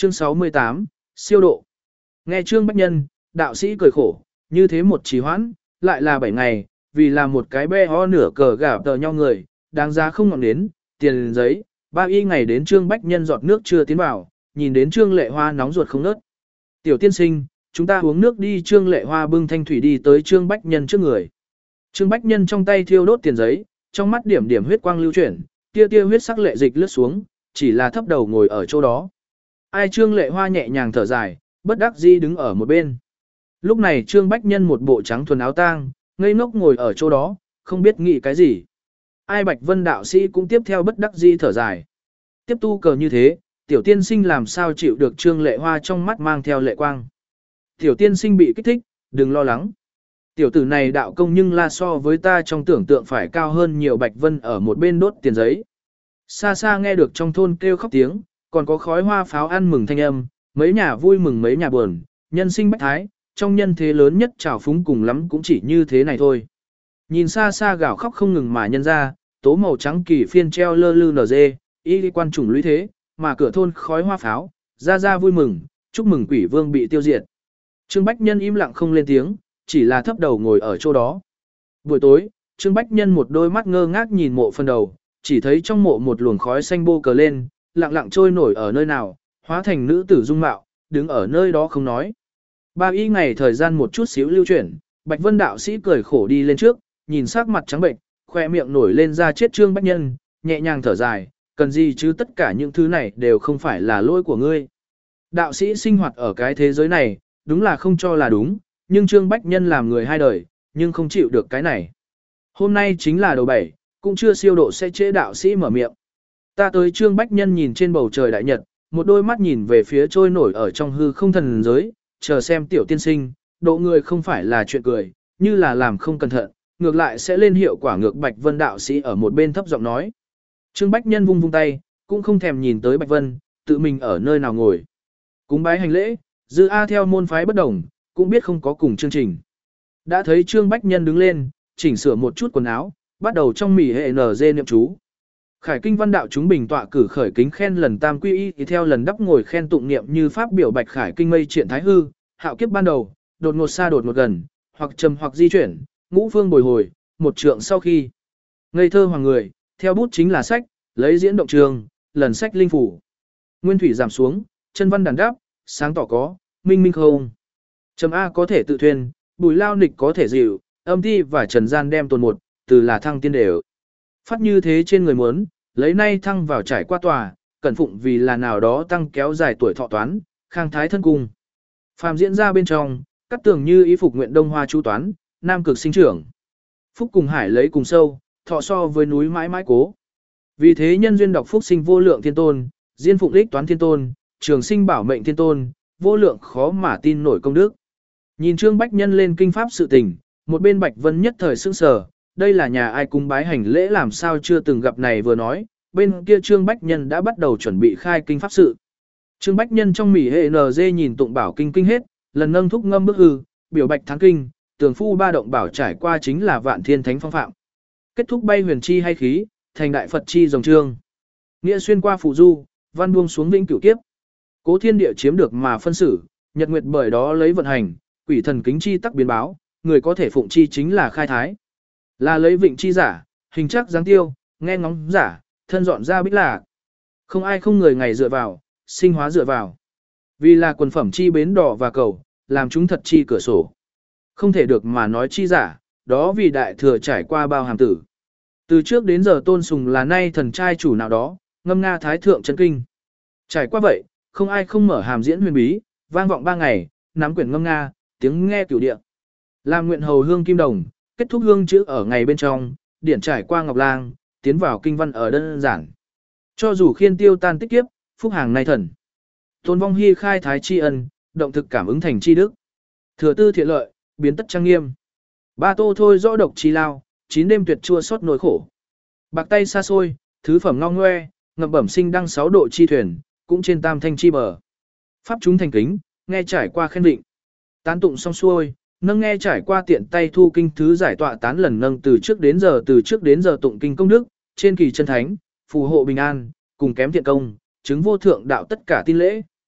Chương 68, siêu độ. Nghe Trương Bách Nhân, đạo sĩ cười khổ, như thế một trì hoãn, lại là 7 ngày, vì là một cái be ho nửa cờ gà tờ nhau người, đáng giá không ngọn đến, tiền giấy, 3 y ngày đến Trương Bách Nhân giọt nước chưa tiến vào, nhìn đến Trương Lệ Hoa nóng ruột không nớt. Tiểu tiên sinh, chúng ta uống nước đi. Trương Lệ Hoa bưng thanh thủy đi tới Trương Bách Nhân trước người. Trương Bách Nhân trong tay thiêu đốt tiền giấy, trong mắt điểm điểm huyết quang lưu chuyển, tia tia huyết sắc lệ dịch lướt xuống, chỉ là thấp đầu ngồi ở chỗ đó. Ai Trương Lệ Hoa nhẹ nhàng thở dài, bất đắc dĩ đứng ở một bên. Lúc này Trương Bách Nhân một bộ trắng thuần áo tang, ngây ngốc ngồi ở chỗ đó, không biết nghĩ cái gì. Ai Bạch Vân đạo sĩ cũng tiếp theo bất đắc dĩ thở dài. Tiếp tu cờ như thế, tiểu tiên sinh làm sao chịu được. Trương Lệ Hoa trong mắt mang theo lệ quang. Tiểu tiên sinh bị kích thích, đừng lo lắng. Tiểu tử này đạo công nhưng là so với ta trong tưởng tượng phải cao hơn nhiều. Bạch Vân ở một bên đốt tiền giấy. Xa xa nghe được trong thôn kêu khóc tiếng, còn có khói hoa pháo ăn mừng thanh âm, mấy nhà vui mừng mấy nhà buồn, nhân sinh bách thái, trong nhân thế lớn nhất trào phúng cùng lắm cũng chỉ như thế này thôi. Nhìn xa xa gào khóc không ngừng mà nhân ra, tố màu trắng kỳ phiên treo lơ lư nở dê, y quan chủng lũy thế, mà cửa thôn khói hoa pháo, ra vui mừng, chúc mừng quỷ vương bị tiêu diệt. Trương Bách Nhân im lặng không lên tiếng, chỉ là thấp đầu ngồi ở chỗ đó. Buổi tối, Trương Bách Nhân một đôi mắt ngơ ngác nhìn mộ phần đầu, chỉ thấy trong mộ một luồng khói xanh bô cờ lên, lặng lặng trôi nổi ở nơi nào, hóa thành nữ tử dung mạo, đứng ở nơi đó không nói. 3 y ngày thời gian một chút xíu lưu chuyển, Bạch Vân đạo sĩ cười khổ đi lên trước, nhìn sắc mặt trắng bệnh, khoe miệng nổi lên ra chết Trương Bách Nhân, nhẹ nhàng thở dài, cần gì chứ, tất cả những thứ này đều không phải là lỗi của ngươi. Đạo sĩ sinh hoạt ở cái thế giới này, đúng là không cho là đúng, nhưng Trương Bách Nhân làm người hai đời, nhưng không chịu được cái này. Hôm nay chính là đầu 7, cũng chưa siêu độ sẽ chế. Đạo sĩ mở miệng. Ta tới. Trương Bách Nhân nhìn trên bầu trời đại nhật, một đôi mắt nhìn về phía trôi nổi ở trong hư không thần giới, chờ xem tiểu tiên sinh, độ người không phải là chuyện cười, như là làm không cẩn thận, ngược lại sẽ lên hiệu quả ngược. Bạch Vân đạo sĩ ở một bên thấp giọng nói. Trương Bách Nhân vung vung tay, cũng không thèm nhìn tới Bạch Vân, tự mình ở nơi nào ngồi. Cúng bái hành lễ, Dư A theo môn phái bất đồng, cũng biết không có cùng chương trình. Đã thấy Trương Bách Nhân đứng lên, chỉnh sửa một chút quần áo, bắt đầu trong mỉ hệ NG niệm chú. Khải kinh văn đạo chúng bình tọa cử khởi kính khen lần tam quy y thì theo lần đắp ngồi khen tụng niệm như pháp biểu bạch khải kinh mây triện thái hư, hạo kiếp ban đầu, đột ngột xa đột ngột gần, hoặc trầm hoặc di chuyển, ngũ phương bồi hồi, một trượng sau khi. Ngây thơ hoàng người, theo bút chính là sách, lấy diễn động trường, lần sách linh phủ. Nguyên thủy giảm xuống, chân văn đàn đáp, sáng tỏ có, minh minh không. Trầm A có thể tự thuyền, bùi lao nịch có thể dịu, âm thi và trần gian đem tồn một, từ là thăng tiên đều. Phát như thế trên người muốn, lấy nay thăng vào trải qua tòa, cẩn phụng vì là nào đó tăng kéo dài tuổi thọ toán, khang thái thân cung. Phàm diễn ra bên trong, cắt tường như ý phục nguyện đông hoa chú toán, nam cực sinh trưởng. Phúc cùng hải lấy cùng sâu, thọ so với núi mãi mãi cố. Vì thế nhân duyên đọc phúc sinh vô lượng thiên tôn, diên phụng ích toán thiên tôn, trường sinh bảo mệnh thiên tôn, vô lượng khó mà tin nổi công đức. Nhìn Trương Bách Nhân lên kinh pháp sự tình, một bên Bạch Vân nhất thời sững sờ, đây là nhà ai cúng bái hành lễ làm sao chưa từng gặp này vừa nói, bên kia Trương Bách Nhân đã bắt đầu chuẩn bị khai kinh pháp sự. Trương Bách Nhân trong mỉ hệ NG nhìn tụng bảo kinh kinh hết, lần nâng thúc ngâm bức hư, biểu bạch thắng kinh, tường phu ba động bảo trải qua chính là vạn thiên thánh phong phạm. Kết thúc bay huyền chi hay khí, thành đại Phật chi dòng trương. Nghĩa xuyên qua phù du, văn buông xuống vĩnh cửu kiếp. Cố thiên địa chiếm được mà phân xử, nhật nguyệt bởi đó lấy vận hành, quỷ thần kính chi tắc biến báo, người có thể phụng chi chính là khai thái. Là lấy vịnh chi giả, hình chắc dáng tiêu, nghe ngóng giả, thân dọn ra bích lạc. Không ai không người ngày dựa vào, sinh hóa dựa vào. Vì là quần phẩm chi bến đỏ và cầu, làm chúng thật chi cửa sổ. Không thể được mà nói chi giả, đó vì đại thừa trải qua bao hàm tử. Từ trước đến giờ tôn sùng là nay thần trai chủ nào đó, ngâm nga thái thượng chân kinh. Trải qua vậy, không ai không mở hàm diễn huyền bí, vang vọng 3 ngày, nắm quyển ngâm nga, tiếng nghe cửu địa. Làm nguyện hầu hương kim đồng, kết thúc hương chữ ở ngày bên trong, điển trải qua ngọc lang, tiến vào kinh văn ở đơn giản. Cho dù khiên tiêu tan tích kiếp, phúc hàng nay thần. Tôn vong hy khai thái tri ân, động thực cảm ứng thành tri đức. Thừa tư thiện lợi, biến tất trang nghiêm. Ba tô thôi rõ độc chi lao, 9 đêm tuyệt chua xót nỗi khổ. Bạc tay xa xôi, thứ phẩm ngong ngoe, ngập bẩm sinh đăng 6 độ chi thuyền, cũng trên tam thanh chi bờ. Pháp chúng thành kính, nghe trải qua khen định. Tán tụng xong xuôi, nâng nghe trải qua tiện tay thu kinh thứ giải tọa tán lần nâng từ trước đến giờ tụng kinh công đức, trên kỳ chân thánh, phù hộ bình an, cùng kém thiện công, chứng vô thượng đạo tất cả tin lễ.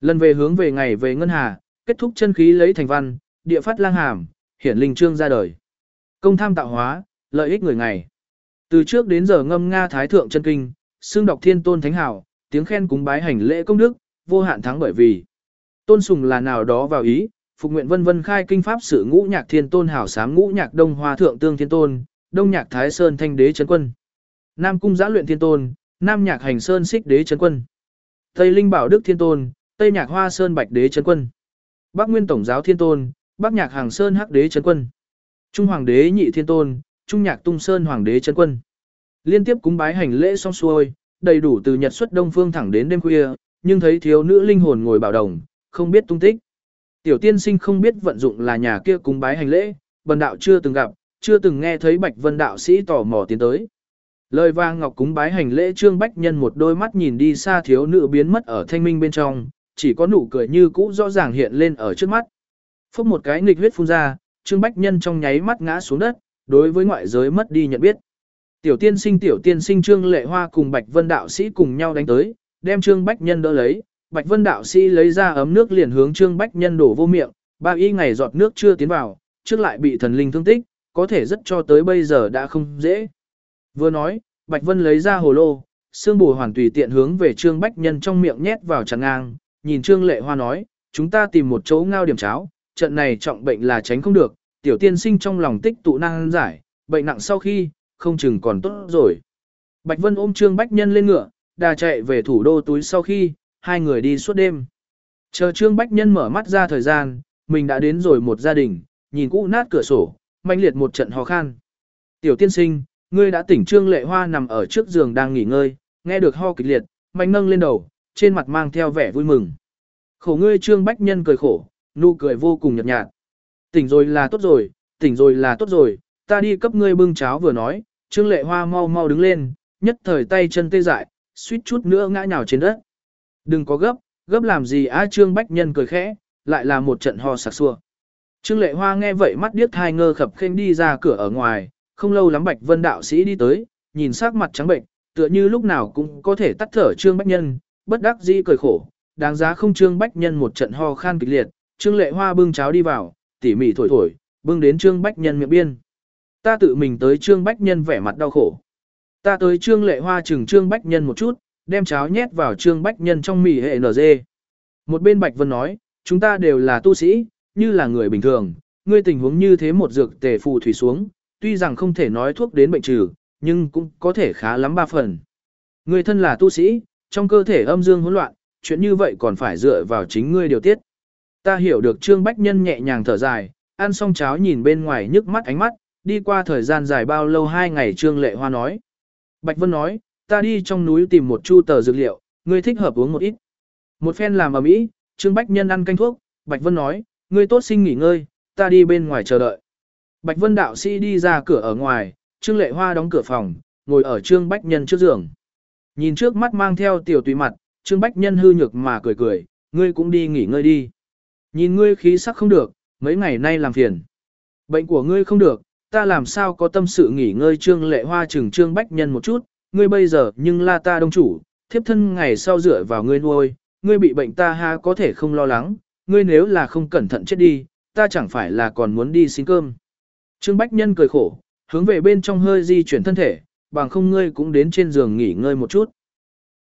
Lần về hướng về ngày về ngân hà, kết thúc chân khí lấy thành văn, địa phát lang hàm, hiển linh trương ra đời. Công tham tạo hóa, lợi ích người ngày. Từ trước đến giờ ngâm nga thái thượng chân kinh, xương đọc thiên tôn thánh hảo, tiếng khen cúng bái hành lễ công đức, vô hạn thắng bởi vì. Tôn sùng là nào đó vào ý, phục nguyện vân vân khai kinh pháp sự ngũ nhạc thiên tôn hảo sám ngũ nhạc đông hoa thượng tương thiên tôn, đông nhạc thái sơn thanh đế trấn quân. Nam cung giã luyện thiên tôn, nam nhạc hành sơn xích đế trấn quân. Tây linh bảo đức thiên tôn, tây nhạc hoa sơn bạch đế trấn quân. Bắc nguyên tổng giáo thiên tôn, bắc nhạc hàng sơn hắc đế trấn quân. Trung hoàng đế nhị thiên tôn, trung nhạc tung sơn hoàng đế trấn quân. Liên tiếp cúng bái hành lễ xong xuôi, đầy đủ từ nhật xuất đông phương thẳng đến đêm khuya, nhưng thấy thiếu nữ linh hồn ngồi bảo đồng, không biết tung tích. Tiểu tiên sinh không biết vận dụng là nhà kia cúng bái hành lễ, bần đạo chưa từng gặp, chưa từng nghe thấy Bạch Vân đạo sĩ tò mò tiến tới. Lời vang ngọc cúng bái hành lễ Trương Bách Nhân một đôi mắt nhìn đi xa thiếu nữ biến mất ở thanh minh bên trong, chỉ có nụ cười như cũ rõ ràng hiện lên ở trước mắt. Phốc một cái nghịch huyết phun ra, Trương Bách Nhân trong nháy mắt ngã xuống đất, đối với ngoại giới mất đi nhận biết. Tiểu tiên sinh Trương Lệ Hoa cùng Bạch Vân đạo sĩ cùng nhau đánh tới, đem Trương Bách Nhân đỡ lấy, Bạch Vân đạo sĩ lấy ra ấm nước liền hướng Trương Bách Nhân đổ vô miệng, 3 y ngày giọt nước chưa tiến vào, trước lại bị thần linh thương tích, có thể rất cho tới bây giờ đã không dễ. Vừa nói, Bạch Vân lấy ra hồ lô, xương bù hoàn tùy tiện hướng về Trương Bách Nhân trong miệng nhét vào chặn ngang, nhìn Trương Lệ Hoa nói, chúng ta tìm một chỗ ngao điểm cháo, trận này trọng bệnh là tránh không được, tiểu tiên sinh trong lòng tích tụ năng giải, bệnh nặng sau khi, không chừng còn tốt rồi. Bạch Vân ôm Trương Bách Nhân lên ngựa, đà chạy về thủ đô túi sau khi, hai người đi suốt đêm. Chờ Trương Bách Nhân mở mắt ra thời gian, mình đã đến rồi một gia đình, nhìn cũ nát cửa sổ, manh liệt một trận ho khan. Tiểu tiên sinh, ngươi đã tỉnh. Trương Lệ Hoa nằm ở trước giường đang nghỉ ngơi, nghe được ho kịch liệt, mạnh nâng lên đầu, trên mặt mang theo vẻ vui mừng. Khổ ngươi. Trương Bách Nhân cười khổ, nụ cười vô cùng nhợt nhạt. Tỉnh rồi là tốt rồi, tỉnh rồi là tốt rồi, ta đi cấp ngươi bưng cháo. Vừa nói, Trương Lệ Hoa mau mau đứng lên, nhất thời tay chân tê dại, suýt chút nữa ngã nhào trên đất. Đừng có gấp, gấp làm gì á. Trương Bách Nhân cười khẽ, lại là một trận ho sặc sủa. Trương Lệ Hoa nghe vậy mắt điếc hai ngơ khập khênh đi ra cửa ở ngoài, không lâu lắm Bạch Vân đạo sĩ đi tới, nhìn sắc mặt trắng bệnh, tựa như lúc nào cũng có thể tắt thở Trương Bách Nhân, bất đắc dĩ cười khổ, đáng giá không. Trương Bách Nhân một trận ho khan kịch liệt, Trương Lệ Hoa bưng cháo đi vào, tỉ mỉ thổi thổi, bưng đến Trương Bách Nhân miệng biên. Ta tự mình tới. Trương Bách Nhân vẻ mặt đau khổ. Ta tới. Trương Lệ Hoa chừng Trương Bách Nhân một chút, đem cháo nhét vào Trương Bách Nhân trong mì hệ NG. Một bên Bạch Vân nói, chúng ta đều là tu sĩ, như là người bình thường, ngươi tình huống như thế một dược tề phù thủy xuống, tuy rằng không thể nói thuốc đến bệnh trừ, nhưng cũng có thể khá lắm 3 phần. Ngươi thân là tu sĩ, trong cơ thể âm dương hỗn loạn, chuyện như vậy còn phải dựa vào chính ngươi điều tiết. Ta hiểu được. Trương Bách Nhân nhẹ nhàng thở dài, ăn xong cháo nhìn bên ngoài nhức mắt ánh mắt, đi qua thời gian dài bao lâu 2 ngày. Trương Lệ Hoa nói. Bạch Vân nói, ta đi trong núi tìm một chu tờ dược liệu, ngươi thích hợp uống một ít. Một phen làm ở mỹ, Trương Bách Nhân ăn canh thuốc, Bạch Vân nói, ngươi tốt sinh nghỉ ngơi, ta đi bên ngoài chờ đợi. Bạch Vân đạo sĩ đi ra cửa ở ngoài, Trương Lệ Hoa đóng cửa phòng, ngồi ở Trương Bách Nhân trước giường. Nhìn trước mắt mang theo tiểu tùy mặt, Trương Bách Nhân hư nhược mà cười cười, ngươi cũng đi nghỉ ngơi đi. Nhìn ngươi khí sắc không được, mấy ngày nay làm phiền. Bệnh của ngươi không được, ta làm sao có tâm sự nghỉ ngơi. Trương Lệ Hoa chừng Trương Bách Nhân một chút, ngươi bây giờ nhưng là ta đông chủ, thiếp thân ngày sau dựa vào ngươi nuôi, ngươi bị bệnh ta ha có thể không lo lắng, ngươi nếu là không cẩn thận chết đi, ta chẳng phải là còn muốn đi xin cơm. Trương Bách Nhân cười khổ, hướng về bên trong hơi di chuyển thân thể, bằng không ngươi cũng đến trên giường nghỉ ngơi một chút.